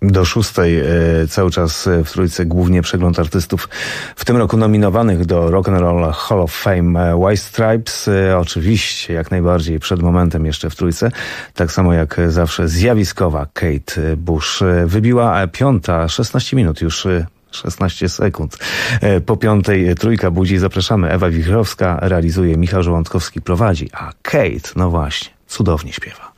do 6. Cały czas w trójce głównie przegląd artystów w tym roku nominowanych do Rock and Roll Hall of Fame. White Stripes oczywiście jak najbardziej przed momentem jeszcze w trójce. Tak samo jak zawsze zjawiskowa Kate Bush. Wybiła 5, 16 minut już. 16 sekund. Po 5 trójka budzi. Zapraszamy. Ewa Wichrowska realizuje, Michał Żołądkowski prowadzi, a Kate, no właśnie, cudownie śpiewa.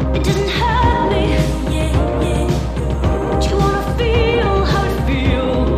Do you wanna feel how it feels?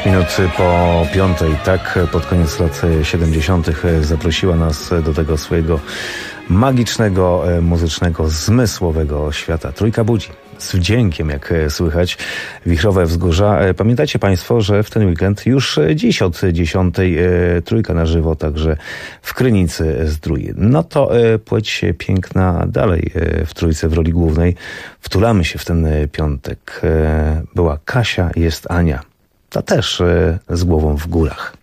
5 minut po 5, tak pod koniec lat 70. zaprosiła nas do tego swojego magicznego, muzycznego, zmysłowego świata. Trójka budzi. Z wdziękiem, jak słychać, wichrowe wzgórza. Pamiętacie Państwo, że w ten weekend już dziś od 10 trójka na żywo, także w Krynicy Zdrój. No to płeć piękna dalej w trójce w roli głównej. Wtulamy się w ten piątek. Była Kasia, jest Ania. Ta też z głową w górach.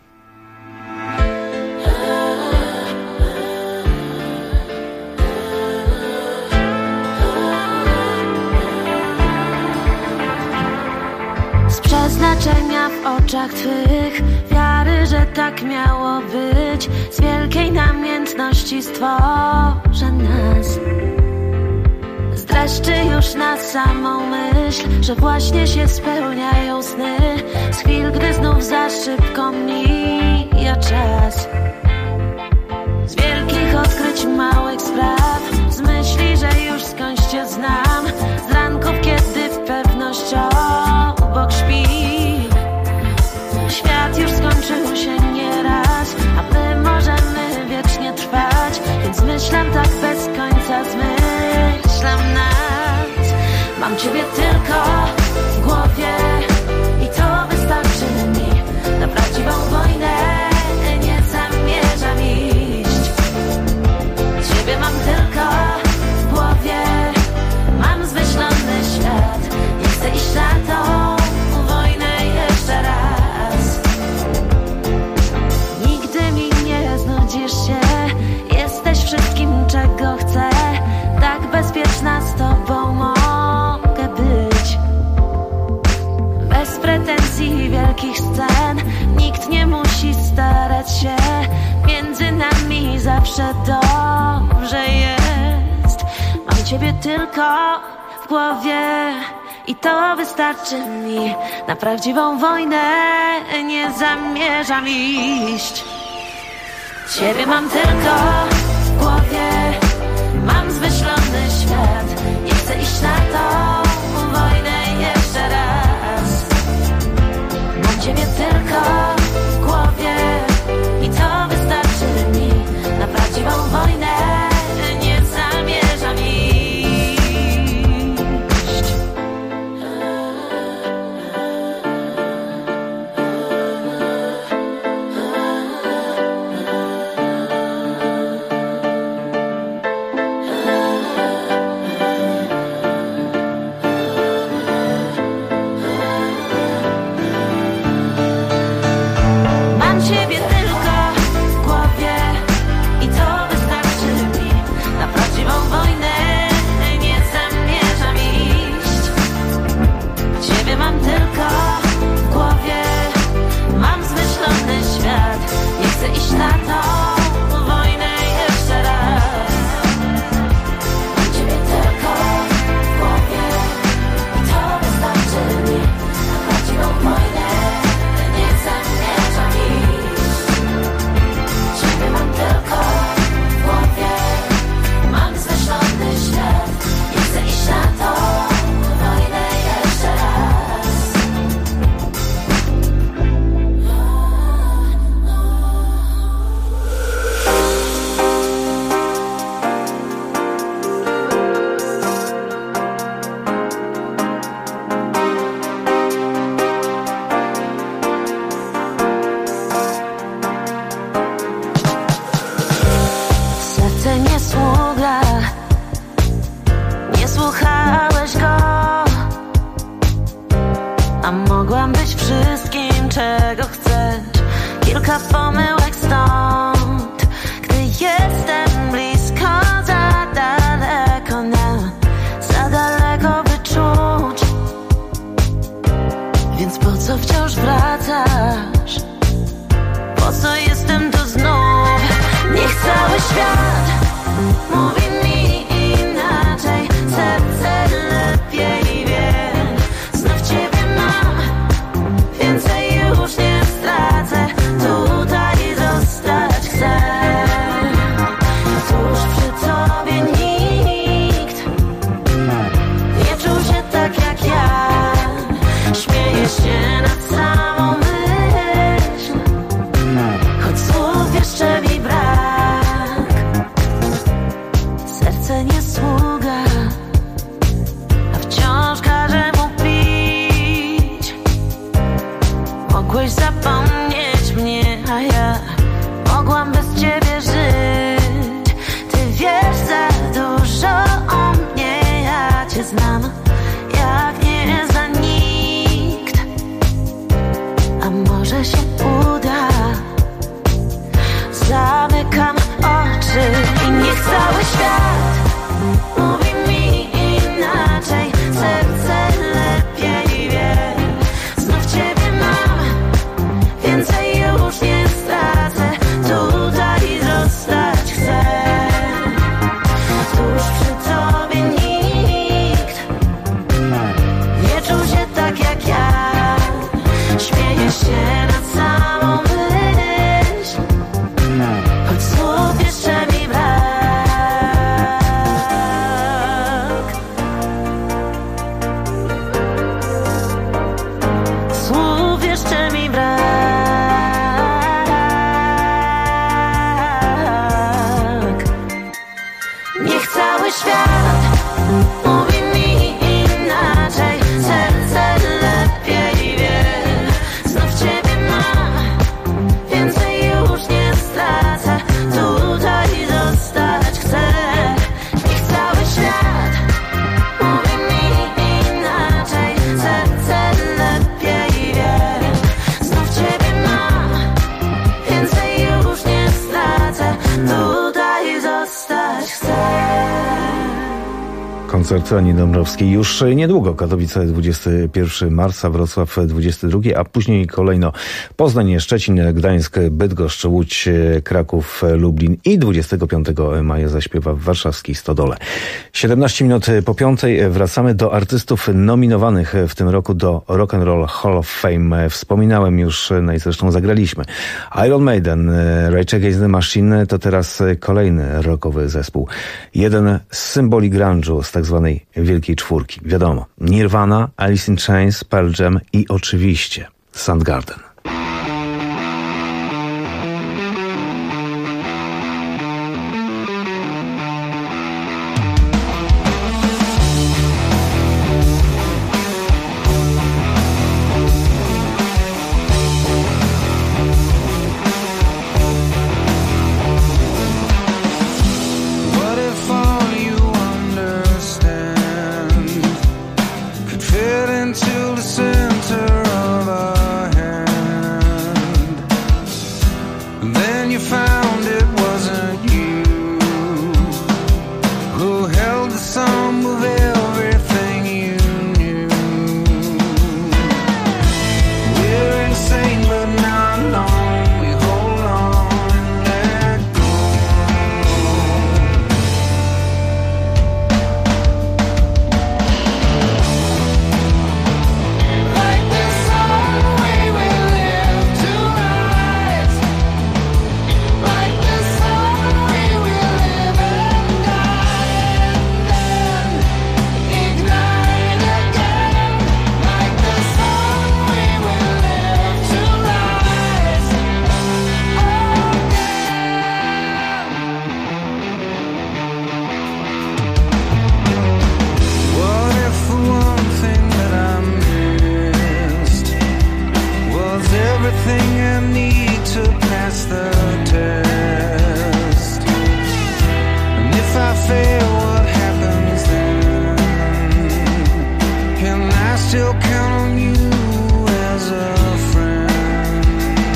Przeznaczenia w oczach Twych, wiary, że tak miało być, z wielkiej namiętności stworzę nas. Z dreszczy już na samą myśl, że właśnie się spełniają sny, z chwil, gdy znów za szybko mija czas. Z wielkich odkryć małych spraw, z myśli, że już skądś Cię znam, z ranków, kiedy w pewność obok śpi. Świat już skończył się nieraz, a my możemy wiecznie trwać, więc zmyślam tak bez końca, zmyślam nas. Mam Ciebie tylko w głowie i to wystarczy mi. Na prawdziwą wojnę nie zamierzam iść. Ciebie mam tylko w głowie, mam zmyślony świat. Nie chcę iść na tą wojnę jeszcze raz. Nigdy mi nie znudzisz się, jesteś wszystkim, czego chcę. Tak bezpieczna z Tobą mogę być. Bez pretensji wielkich scen, nikt nie musi starać się. Między nami zawsze dobrze jest. Mam Ciebie tylko w głowie i to wystarczy mi. Na prawdziwą wojnę nie zamierzam iść. Ciebie mam tylko w głowie, mam zmyślony świat. Nie chcę iść na tą wojnę jeszcze raz. Mam Ciebie tylko w głowie i to wystarczy mi. Na prawdziwą wojnę nie zamierzam iść. Śmieję się nad samą Mogłeś zapomnieć mnie, a ja mogłam bez ciebie żyć. Ty wiesz za dużo o mnie, ja cię znam jak nie zna nikt. A może się uda? Zamykam oczy i niech cały świat mówi mi inaczej. Serce lepiej wie. Znów ciebie mam, więcej już nie stracę. Tutaj zostać chcę. Tuż przy tobie nikt nie czuł się tak jak ja. Śmieję się nad samą myśl, choć słów jeszcze mi brak. Słów jeszcze mi brak. Niech cały świat mówi mi inaczej. Serce lepiej wie. Znów ciebie mam, więcej już nie stracę. Tutaj zostać chcę. Niech cały świat mówi mi inaczej. Serce lepiej wie. Znów ciebie mam, więcej już nie stracę. Tutaj zostać chcę. Koncert Ani Dąbrowskiej już niedługo. Katowice 21 marca, Wrocław 22, a później kolejno Poznań, Szczecin, Gdańsk, Bydgoszcz, Łódź, Kraków, Lublin i 25 maja zaśpiewa w warszawskiej Stodole. 17 minut po 5 wracamy do artystów nominowanych w tym roku do Rock and Roll Hall of Fame. Wspominałem już, no i zresztą zagraliśmy. Iron Maiden, Rage Against the Machine to teraz kolejny rockowy zespół. Jeden z symboli grunge'u, z tak zwanej Wielkiej Czwórki. Wiadomo, Nirvana, Alice in Chains, Pearl Jam i oczywiście Soundgarden. What if all you understand could fit into the center of a hand? And then you found it wasn't you who held the sum of everything you knew. We're insane but not alone. We hold on and let go. Like the sun we will live to rise. Like the sun we will live and die, and then ignite again. Like the sun we will live to rise again. What if the one thing that I missed was everything I need to pass the test? And if I fail, what happens then? Can I still count on you as a friend?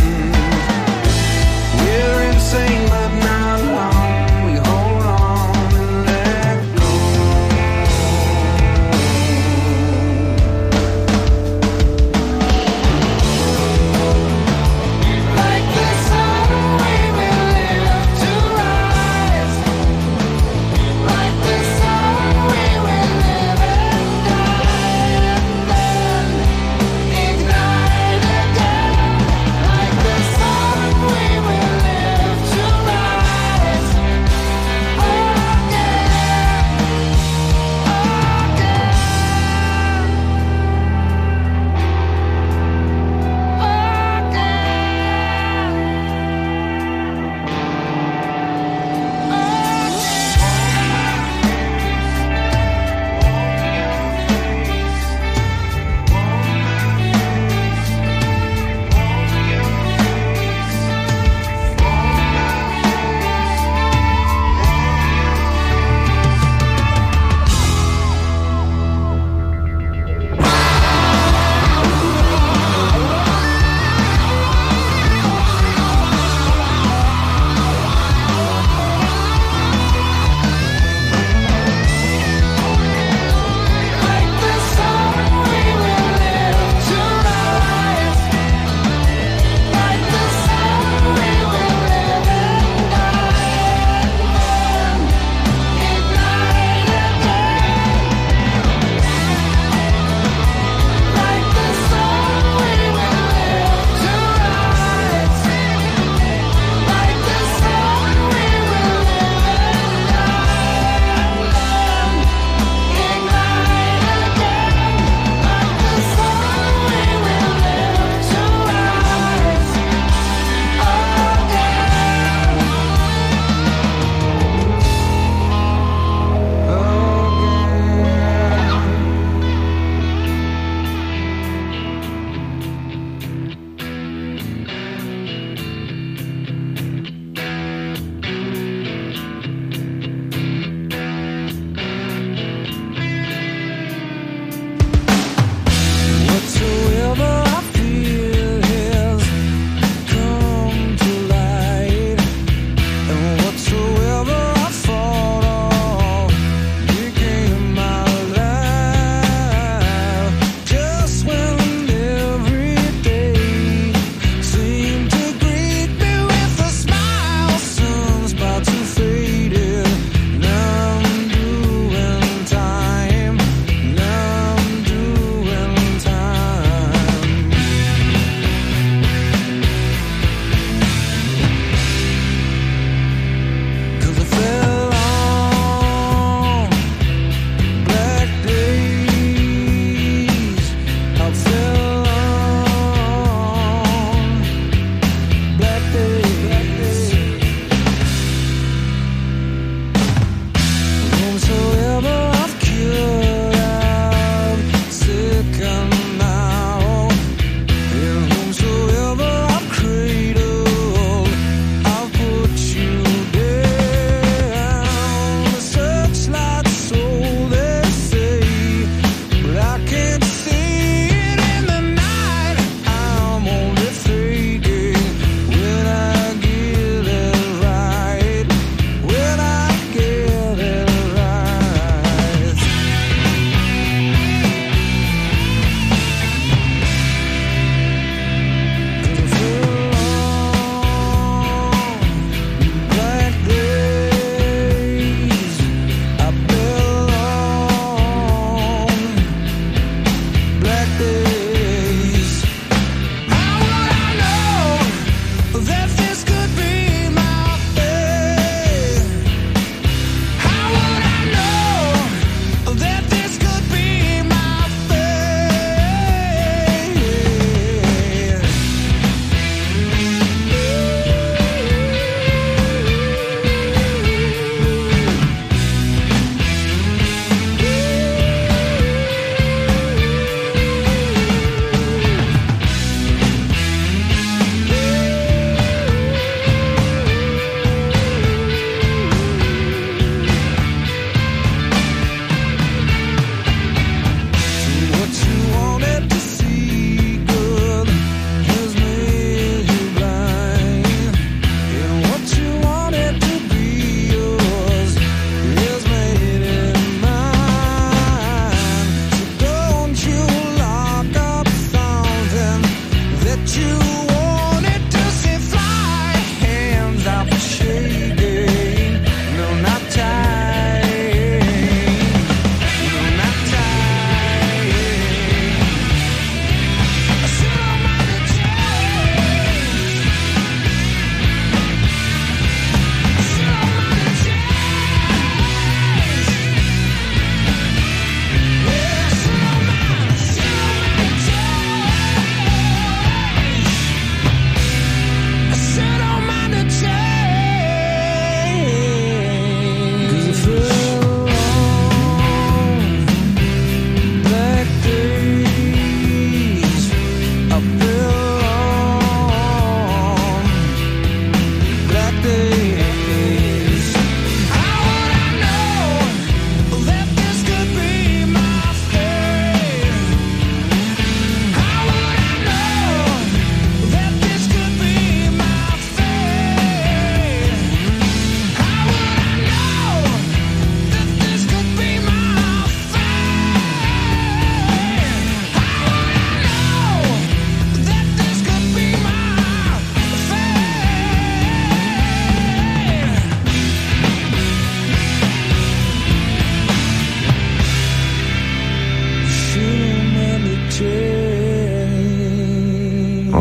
We're insane but not alone. We hold on and let go. Like the sun we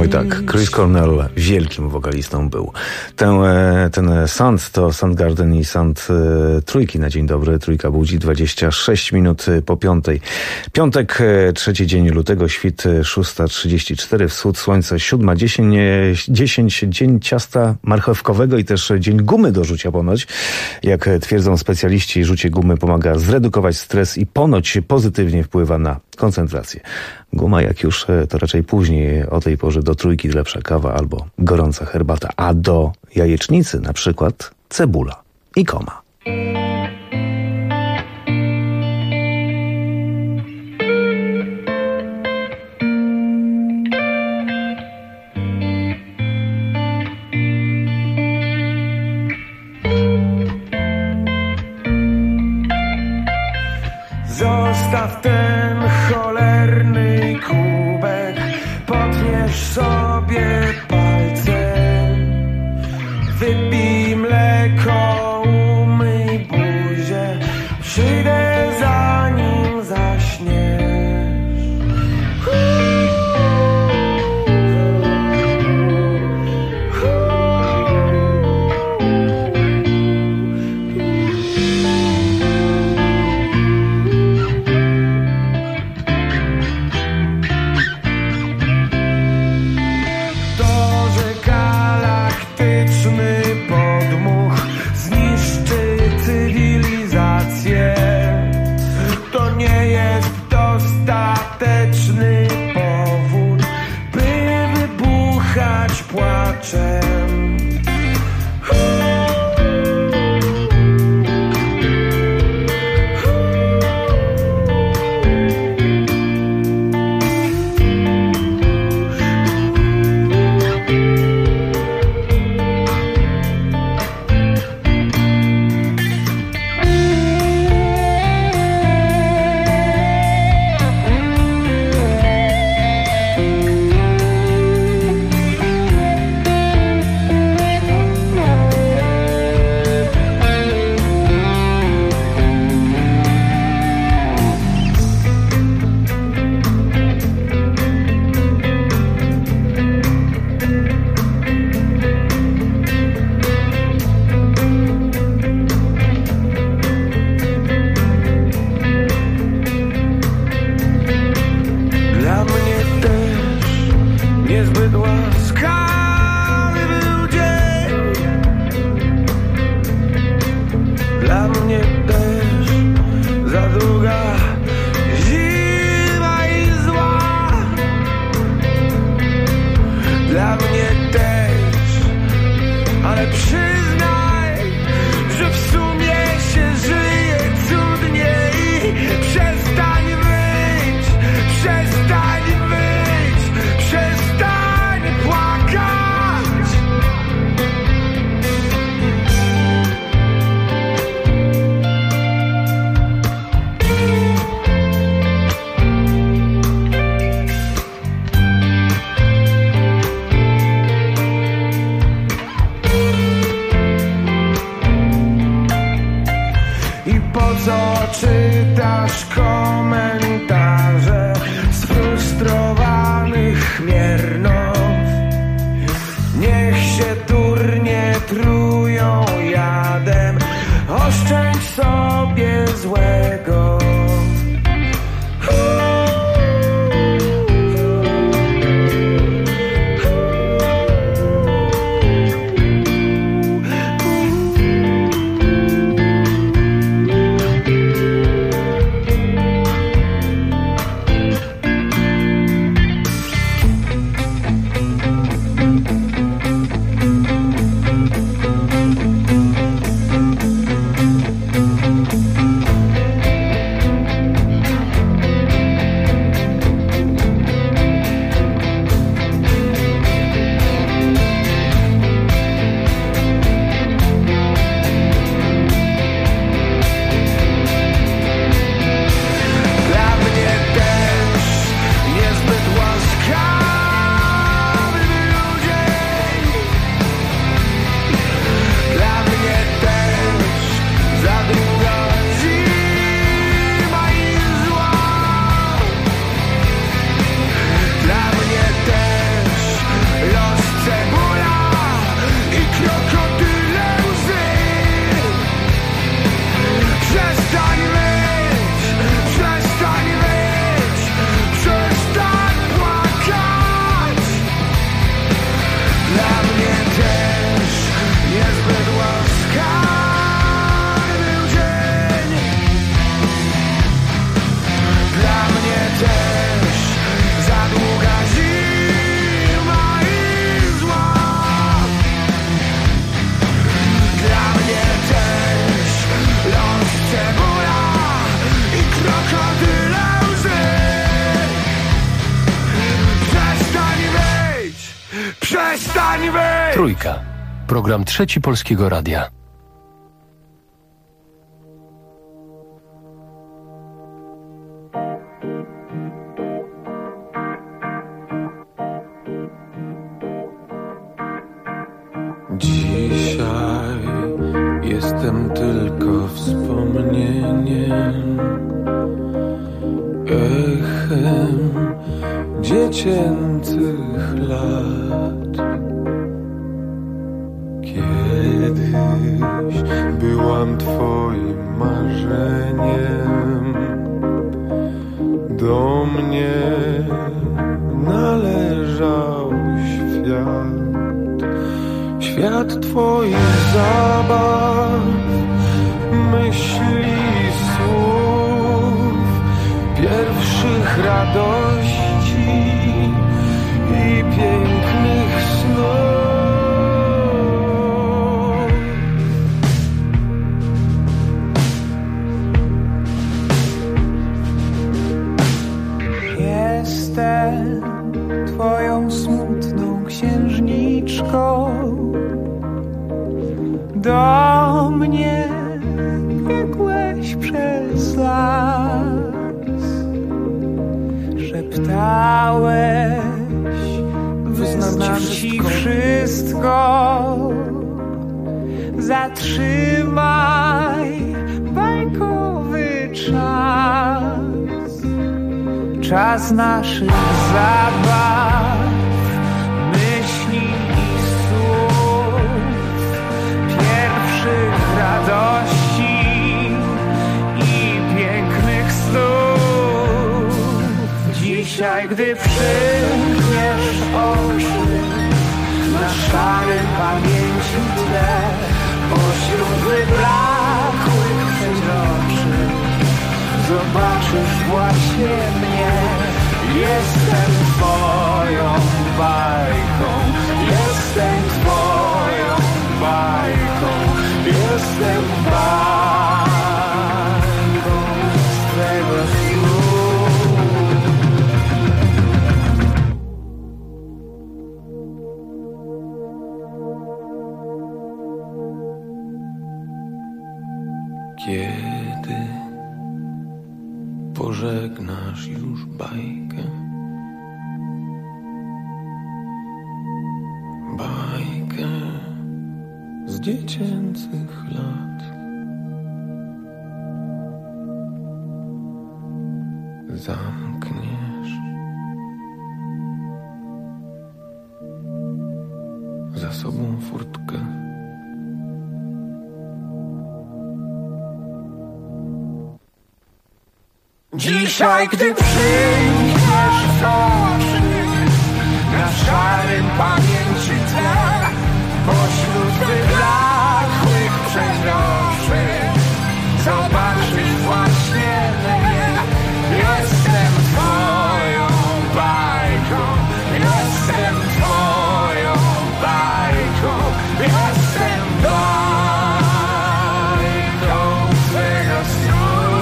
Oj tak, Chris Cornell wielkim wokalistą był. Ten Sound to Soundgarden i Sound trójki na dzień dobry. Trójka budzi 26 minut po 5. Piątek, 3 dzień lutego, świt 6:34, wschód słońca 7:10, dzień ciasta marchewkowego i też dzień gumy do rzucia ponoć. Jak twierdzą specjaliści, rzucie gumy pomaga zredukować stres i ponoć pozytywnie wpływa na koncentrację. Guma jak już, to raczej później, o tej porze do trójki lepsza kawa albo gorąca herbata, a do jajecznicy na przykład cebula i koma. Zostaw ten cholerny kubek, potniesz sobie palcem, wypij mleko, umyj buzię, przyjdę zanim zaśniesz. Przestań być! Trójka. Program Trzeci Polskiego Radia. Dzisiaj jestem tylko wspomnieniem, echem dziecięcych lat. Kiedyś byłam twoim marzeniem, do mnie należał świat. Świat twoich zabaw, myśli, słów, pierwszych radości i pięknych snów. Jestem twoją smutną księżniczką. Do mnie biegłeś przez las, szeptałeś, wyznam ci wszystko, zatrzymaj bajkowy czas, czas naszych zabaw, myśli i słów, pierwszych radości i pięknych snów. Dzisiaj, gdy przymkniesz oczy, na szarym pamięci tle, pośród wyblakłych przeźroczy, zobaczysz właśnie mnie. Jestem twoją bajką, jestem twoją bajką, jestem bajką z twego snu. Kiedy pożegnasz już bajkę, bajkę z dziecięcych lat, zamkniesz za sobą furtkę. Dzisiaj, gdy przymkniesz oczy, na szarym pamięci tle, pośród wyblakłych przeźroczy, zobaczysz właśnie mnie. Jestem twoją bajką, jestem twoją bajką, jestem bajką twego snu.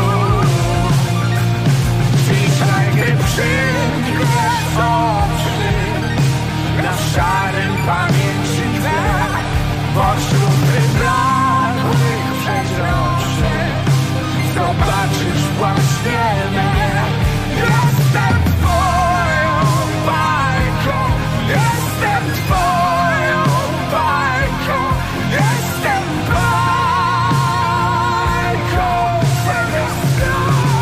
Przymkniesz oczy, na szarym pamięci tle, pośród wyblakłych przeźroczy, zobaczysz właśnie mnie. Jestem twoją bajką, jestem twoją bajką, jestem bajką twego snu.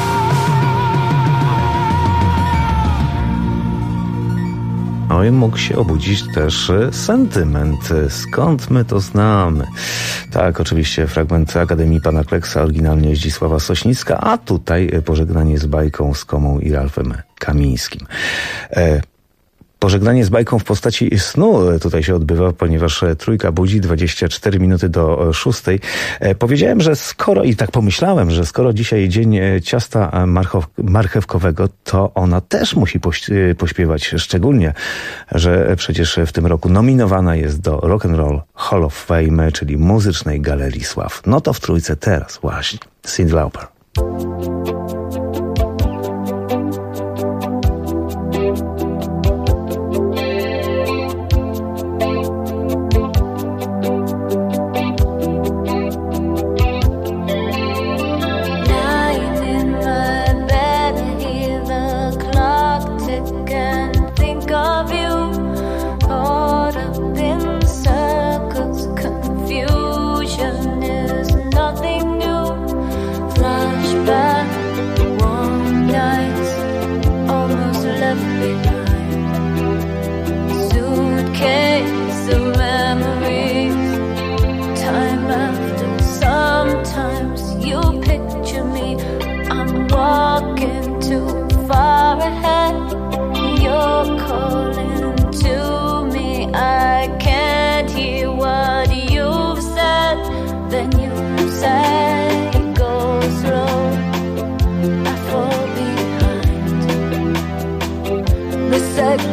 No i mógł się obudzić też sentyment. Skąd my to znamy? Tak, oczywiście fragment Akademii Pana Kleksa, oryginalnie Zdzisława Sośnicka, a tutaj pożegnanie z bajką, z Komą i Ralfem Kamińskim. Pożegnanie z bajką w postaci snu tutaj się odbywa, ponieważ trójka budzi 24 minuty do 6. Powiedziałem, że skoro, i tak pomyślałem, że skoro dzisiaj dzień ciasta marchewkowego, to ona też musi pośpiewać, szczególnie, że przecież w tym roku nominowana jest do Rock and Roll Hall of Fame, czyli Muzycznej Galerii Sław. No to w trójce teraz właśnie Cyndi Lauper.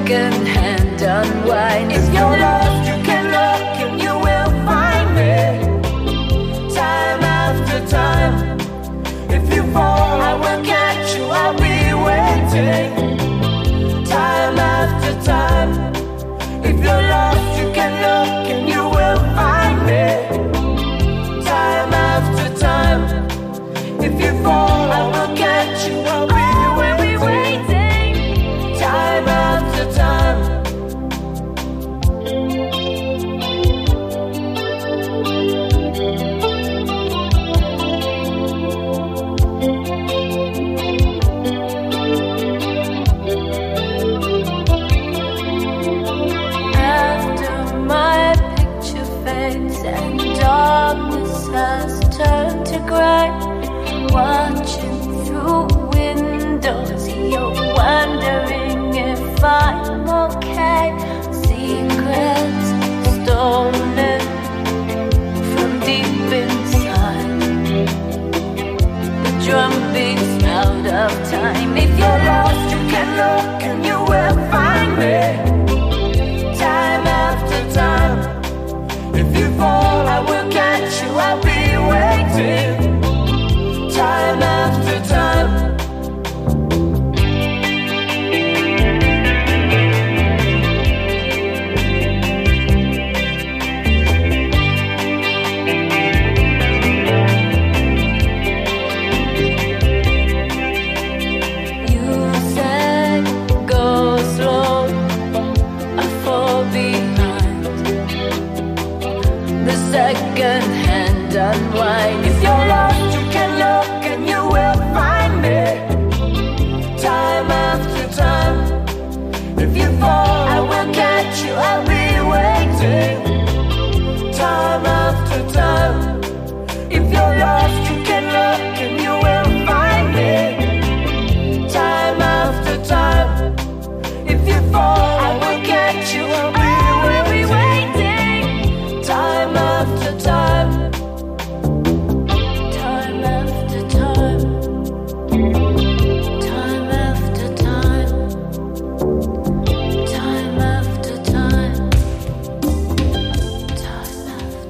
second-hand unwind. If you're lost, you can look and you will find me. Time after time. If you fall, I will catch you, I'll be waiting. Time after time. If you're lost, you can look and you will find me. Time after time. If you fall, I will catch you, I'll be waiting. Time after time. Turn to gray, watching through windows. You're wondering if I'm okay. Secrets stolen from deep inside. The drum beats out of time. If you're lost, you can look and you will find me. Time after time. If you fall, I will catch you, I'll be waiting. Time after time. You said go slow, I fall behind. The second-hand unwind. If you're lost, you can look and you will find me. Time after time. If you fall, I will catch you, I'll be waiting. Time after time. If you're lost, you can look and you will find me. Time after time. If you fall, I will catch you, I'll be waiting. Time after time. Time after time. Time after time. Time after time. Time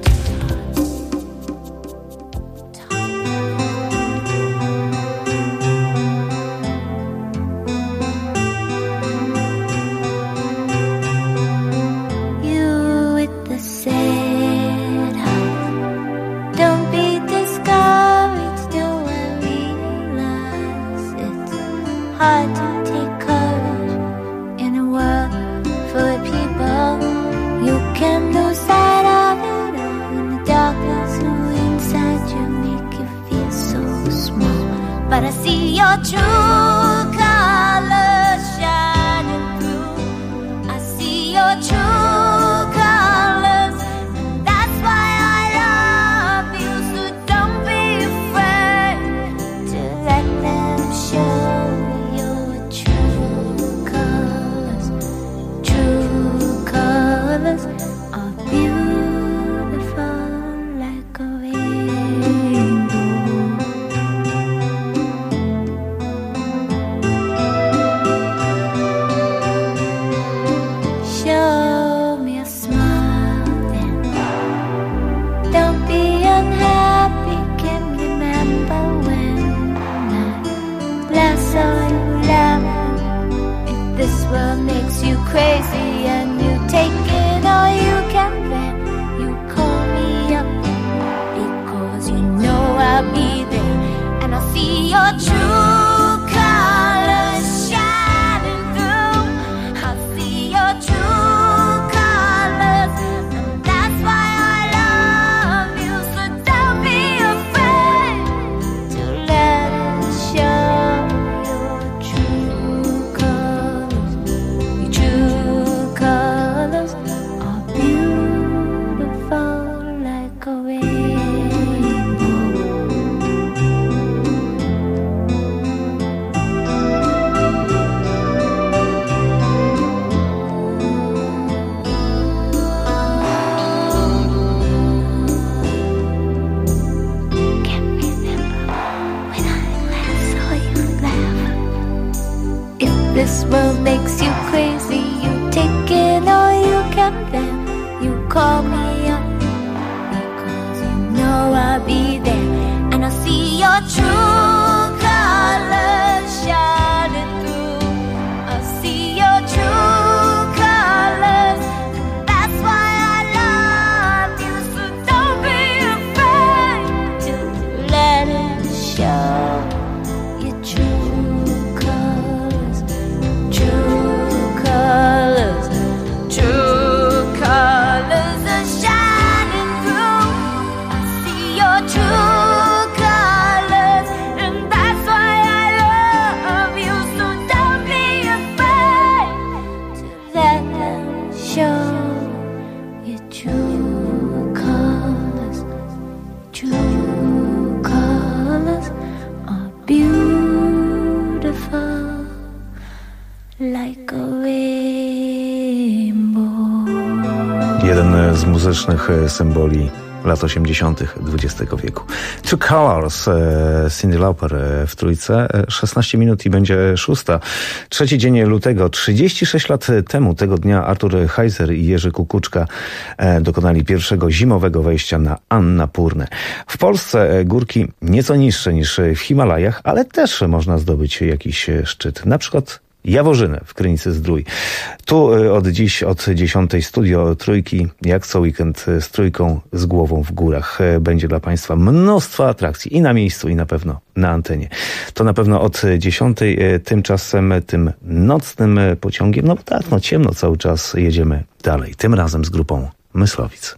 after time. You with the sad heart. Don't be discouraged, do I realize it's hard to take courage in a world full of people. You can lose sight of it all in the darkness who inside you make you feel so small. But I see your true colors shining through. I see your true colors, and that's why I love you. So don't be afraid to let them show your true colors. True colors are beautiful like a rainbow. you call me up, because you know I'll be there, and I'll see your true colors shining through. I'll see your true colors, and that's why I love you. So don't be afraid to let it show. Your true colors, true colors, true colors are shining through. I see your true colors, and that's why I love you. So don't be afraid to let them show. Your true colors, true colors are beautiful like a rainbow. Jeden z muzycznych symboli lat 80. XX wieku. Two Colors, Cyndi Lauper w trójce. 16 minut i będzie 6. 3 dzień lutego. 36 lat temu tego dnia Artur Heiser i Jerzy Kukuczka dokonali pierwszego zimowego wejścia na Annapurnę. W Polsce górki nieco niższe niż w Himalajach, ale też można zdobyć jakiś szczyt. Na przykład Jaworzynę w Krynicy-Zdrój. Tu od dziś, od 10 studio Trójki, jak co weekend z Trójką z głową w górach. Będzie dla Państwa mnóstwo atrakcji i na miejscu, i na pewno na antenie. To na pewno od 10. Tymczasem tym nocnym pociągiem, no tak, no ciemno cały czas, jedziemy dalej. Tym razem z grupą Myslowic.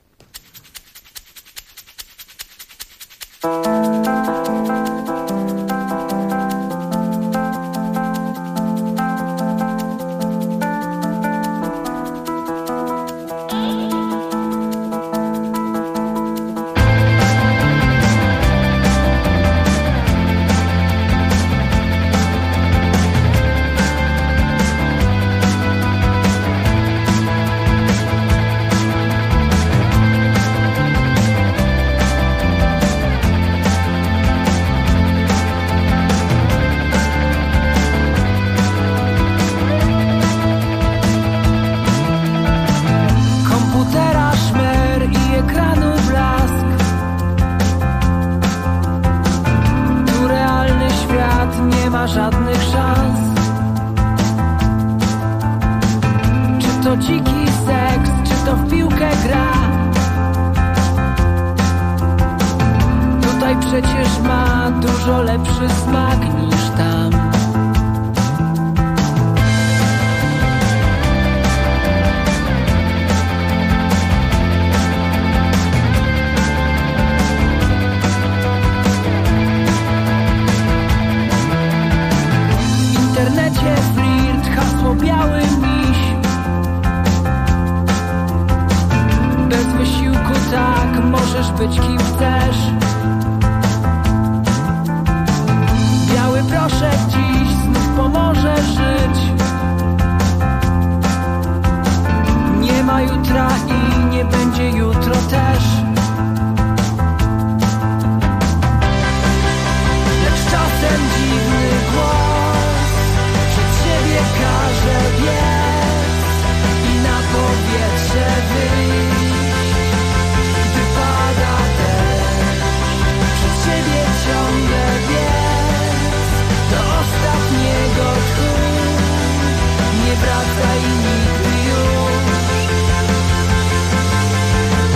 Nie wracaj nigdy już.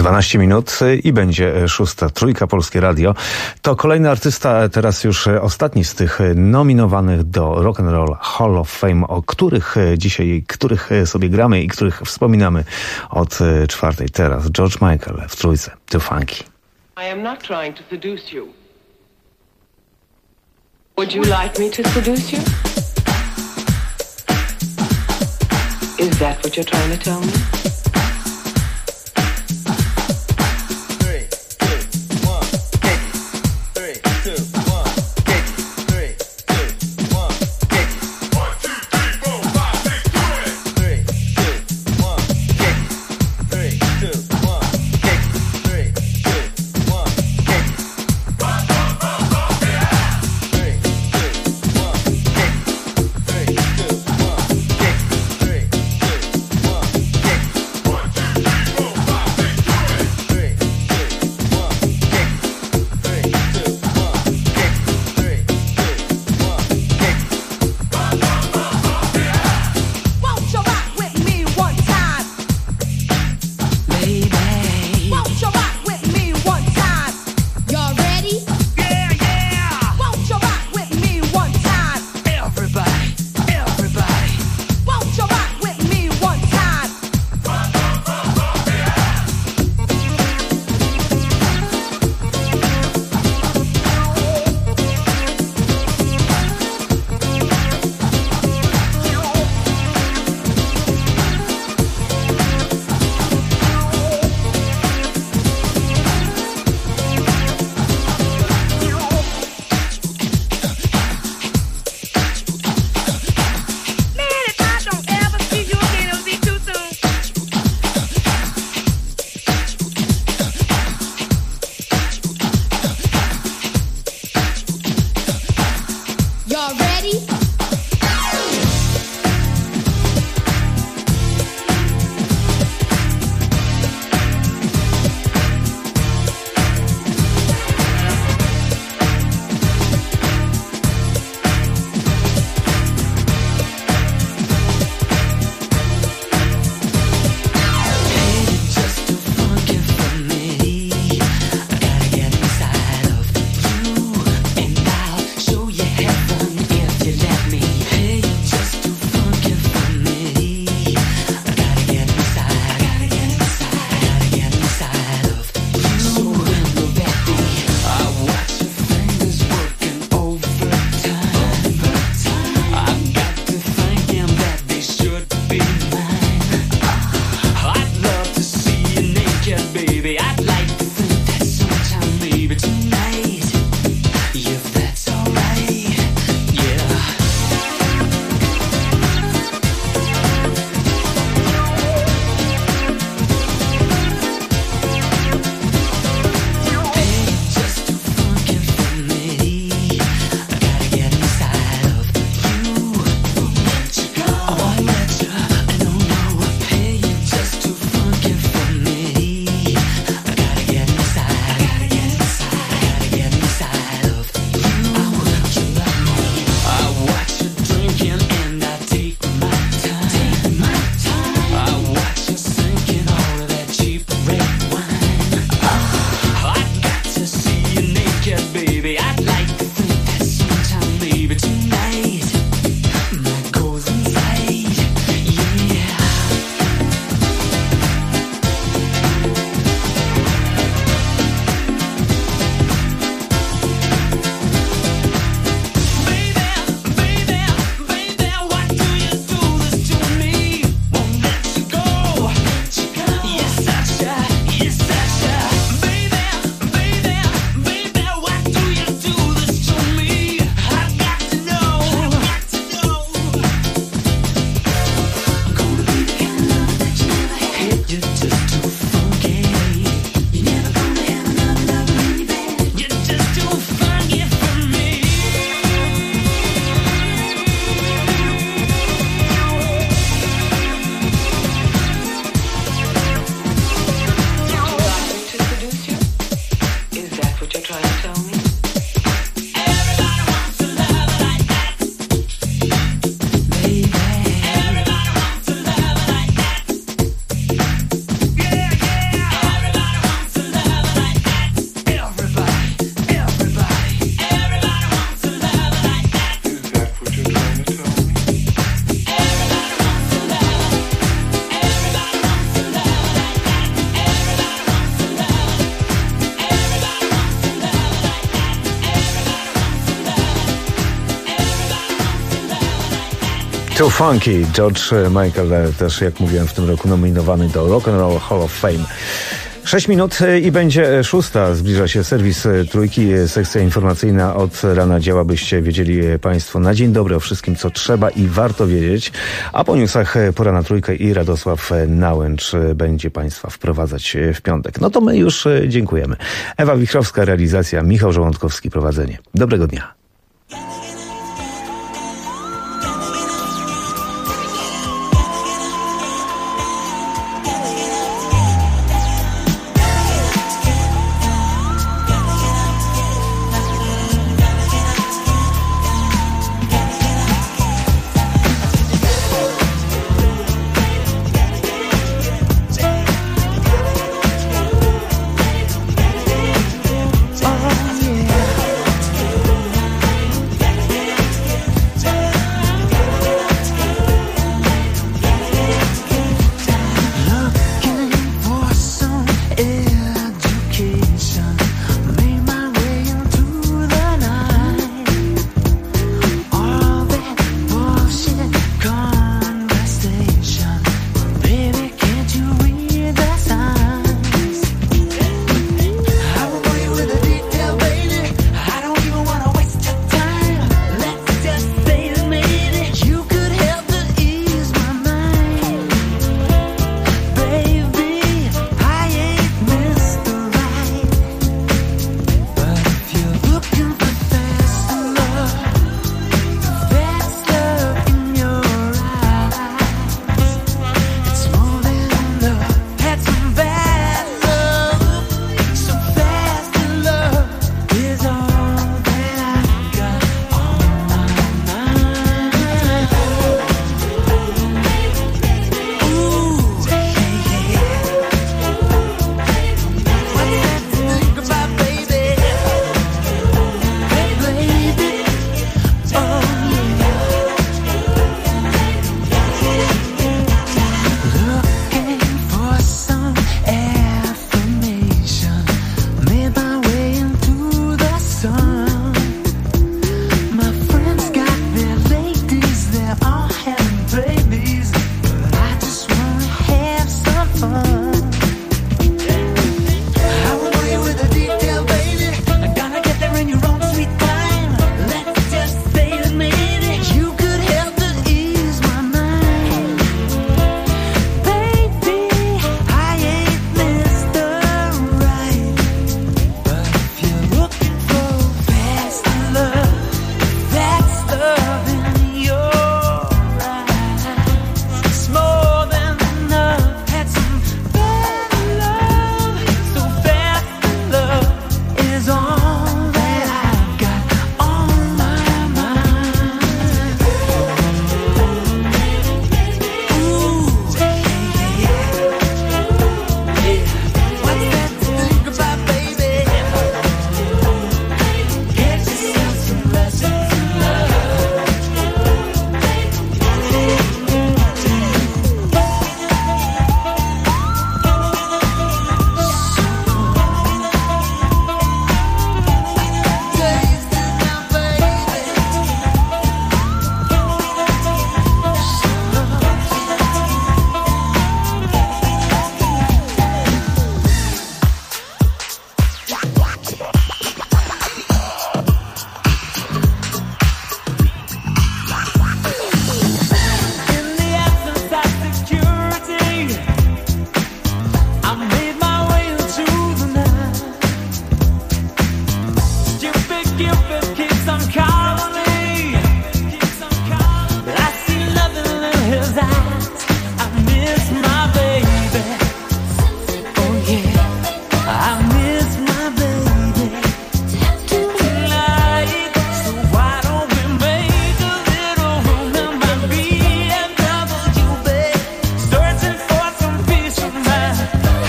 12 minut i będzie 6. Trójka Polskie Radio. To kolejny artysta, teraz już ostatni z tych nominowanych do Rock and Roll Hall of Fame, o których dzisiaj, których sobie gramy i których wspominamy od 4. Teraz George Michael w Trójce. Too Funky. I am not trying to seduce you. Would you like me to seduce you? Is that what you're trying to tell me? Too Funky. George Michael też, jak mówiłem, w tym roku nominowany do Rock and Roll Hall of Fame. 6 minut i będzie 6. Zbliża się serwis Trójki, sekcja informacyjna od rana działa, byście wiedzieli Państwo na dzień dobry o wszystkim, co trzeba i warto wiedzieć. A po newsach pora na Trójkę i Radosław Nałęcz będzie Państwa wprowadzać w piątek. No to my już dziękujemy. Ewa Wichrowska, realizacja, Michał Żołądkowski, prowadzenie. Dobrego dnia.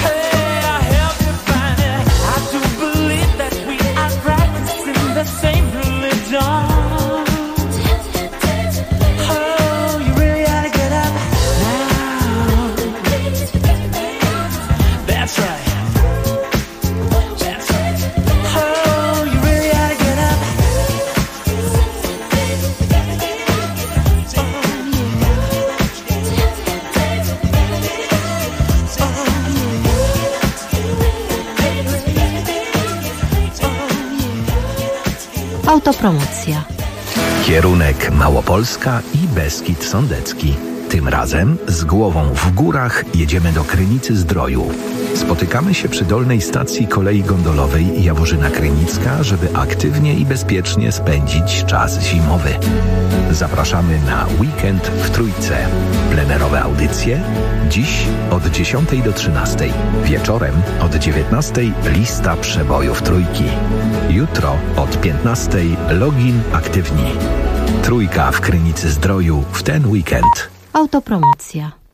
Same Autopromocja. Kierunek Małopolska i Beskid Sądecki. Tym razem z głową w górach jedziemy do Krynicy-Zdroju. Spotykamy się przy dolnej stacji kolei gondolowej Jaworzyna Krynicka, żeby aktywnie i bezpiecznie spędzić czas zimowy. Zapraszamy na weekend w Trójce. Plenerowe audycje dziś od 10 do 13. Wieczorem od 19 lista przebojów Trójki. Jutro od 15 login aktywni. Trójka w Krynicy-Zdroju w ten weekend. Autopromocja.